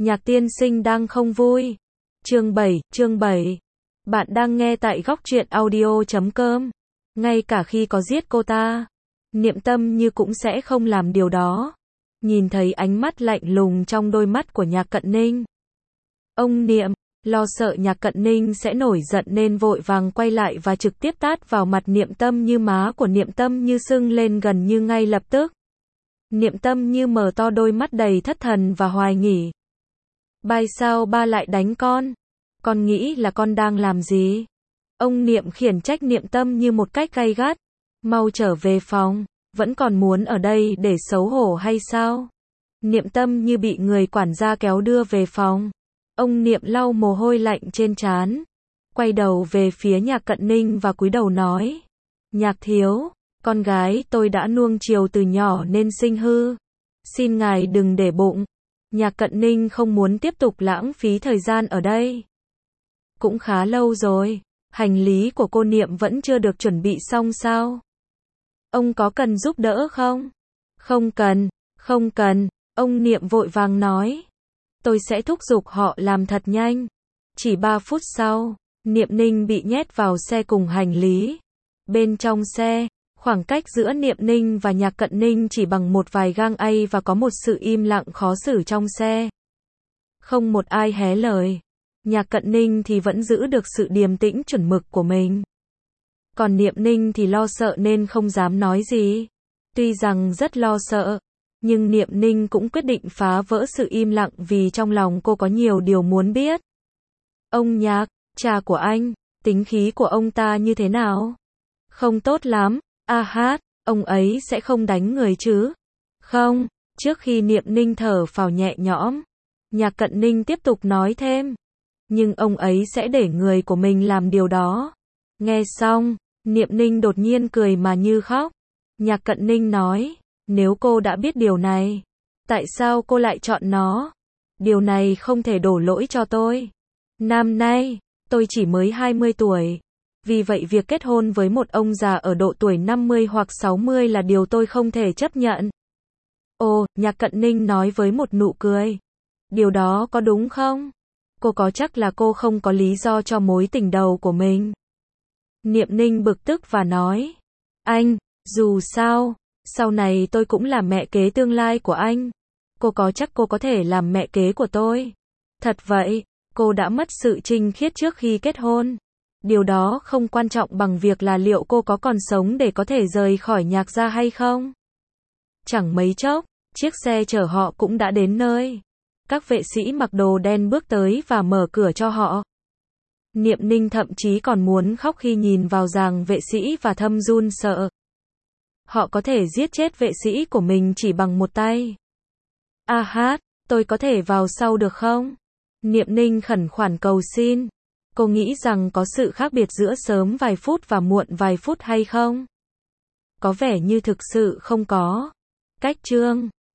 Nhạc tiên sinh đang không vui. Chương 7. Bạn đang nghe tại góc truyện audio.com. Ngay cả khi có giết cô ta, Niệm Tâm Như cũng sẽ không làm điều đó. Nhìn thấy ánh mắt lạnh lùng trong đôi mắt của Nhạc Cận Ninh, ông Niệm lo sợ Nhạc Cận Ninh sẽ nổi giận nên vội vàng quay lại và trực tiếp tát vào mặt Niệm Tâm Như. Má của Niệm Tâm Như sưng lên gần như ngay lập tức. Niệm Tâm Như mở to đôi mắt đầy thất thần và hoài nghi. Sao ba lại đánh con? Con nghĩ là con đang làm gì? Ông Niệm khiển trách Niệm Tâm Như một cách gay gắt. Mau trở về phòng, vẫn còn muốn ở đây để xấu hổ hay sao? Niệm Tâm Như bị người quản gia kéo đưa về phòng. Ông Niệm lau mồ hôi lạnh trên trán, quay đầu về phía Nhạc Cận Ninh và cúi đầu nói: Nhạc thiếu, con gái tôi đã nuông chiều từ nhỏ nên sinh hư. Xin ngài đừng để bụng. Nhạc Cận Ninh không muốn tiếp tục lãng phí thời gian ở đây. Cũng khá lâu rồi, hành lý của cô Niệm vẫn chưa được chuẩn bị xong sao? Ông có cần giúp đỡ không? Không cần, ông Niệm vội vàng nói. Tôi sẽ thúc giục họ làm thật nhanh. Chỉ 3 phút sau, Niệm Ninh bị nhét vào xe cùng hành lý. Bên trong xe, khoảng cách giữa Niệm Ninh và Nhạc Cận Ninh chỉ bằng một vài gang ay và có một sự im lặng khó xử trong xe. Không một ai hé lời. Nhạc Cận Ninh thì vẫn giữ được sự điềm tĩnh chuẩn mực của mình. Còn Niệm Ninh thì lo sợ nên không dám nói gì. Tuy rằng rất lo sợ, nhưng Niệm Ninh cũng quyết định phá vỡ sự im lặng vì trong lòng cô có nhiều điều muốn biết. Ông Nhạc, cha của anh, tính khí của ông ta như thế nào? Không tốt lắm. Ông ấy sẽ không đánh người chứ? Không. Trước khi Niệm Ninh thở phào nhẹ nhõm, Nhạc Cận Ninh tiếp tục nói thêm. Nhưng ông ấy sẽ để người của mình làm điều đó. Nghe xong, Niệm Ninh đột nhiên cười mà như khóc. Nhạc Cận Ninh nói, nếu cô đã biết điều này, tại sao cô lại chọn nó? Điều này không thể đổ lỗi cho tôi. Năm nay, tôi chỉ mới 20 tuổi. Vì vậy việc kết hôn với một ông già ở độ tuổi 50 hoặc 60 là điều tôi không thể chấp nhận. Ồ, Nhạc Cận Ninh nói với một nụ cười. Điều đó có đúng không? Cô có chắc là cô không có lý do cho mối tình đầu của mình? Niệm Ninh bực tức và nói. Anh, dù sao, sau này tôi cũng là mẹ kế tương lai của anh. Cô có chắc cô có thể làm mẹ kế của tôi? Thật vậy, cô đã mất sự trinh khiết trước khi kết hôn. Điều đó không quan trọng bằng việc là liệu cô có còn sống để có thể rời khỏi Nhạc gia hay không. Chẳng mấy chốc, chiếc xe chở họ cũng đã đến nơi. Các vệ sĩ mặc đồ đen bước tới và mở cửa cho họ. Niệm Ninh thậm chí còn muốn khóc khi nhìn vào dàn vệ sĩ và thầm run sợ. Họ có thể giết chết vệ sĩ của mình chỉ bằng một tay. Tôi có thể vào sau được không? Niệm Ninh khẩn khoản cầu xin. Cô nghĩ rằng có sự khác biệt giữa sớm vài phút và muộn vài phút hay không? Có vẻ như thực sự không có. Cách chương